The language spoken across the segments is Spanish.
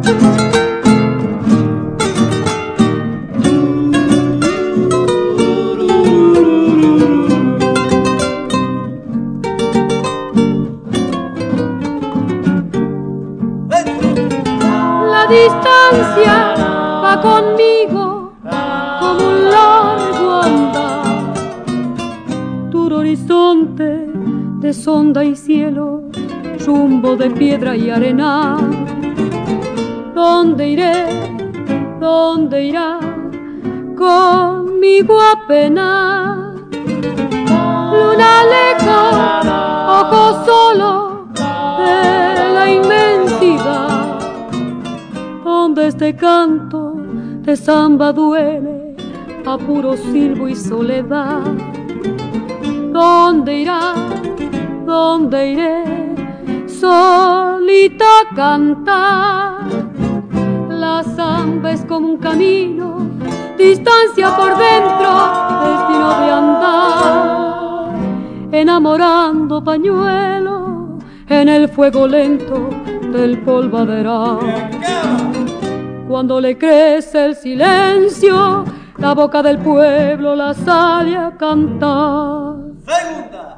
La distancia va conmigo como un largo andar, duro horizonte de sonda y cielo, rumbo de piedra y arena. ¿Dónde iré? ¿Dónde irá conmigo apenas? Luna lejos, ojo solo de la inmensidad, donde este canto de samba duele a puro silbo y soledad. ¿Dónde irá? ¿Dónde iré? Solita a cantar. La samba es como un camino, distancia por dentro, destino de andar, enamorando pañuelo en el fuego lento del polvaderal. Cuando le crece el silencio, la boca del pueblo la sale a cantar. Segunda.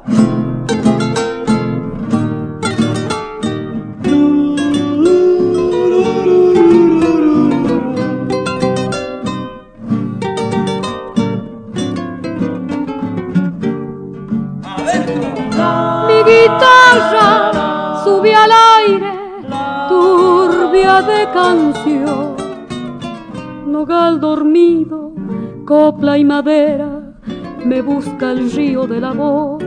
Mi guitarra sube al aire, turbia de canción, nogal dormido, copla y madera, me busca el río de la voz.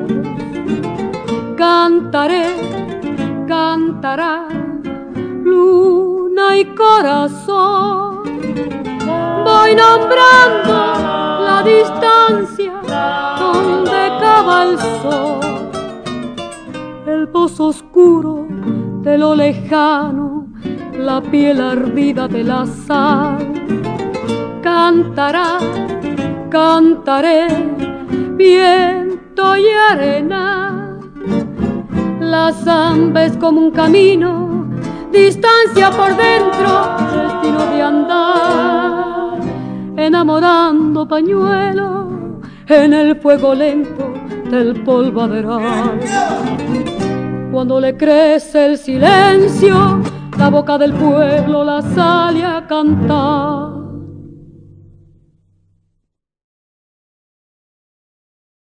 Cantaré, cantará luna y corazón, voy nombrando la distancia donde cava el sol, el pozo oscuro de lo lejano, la piel ardida de la sal. Cantará, cantaré, viento y arena. La samba es como un camino, distancia por dentro, destino de andar, enamorando pañuelo en el fuego lento del polvaderal. Cuando le crece el silencio, la boca del pueblo la sale a cantar.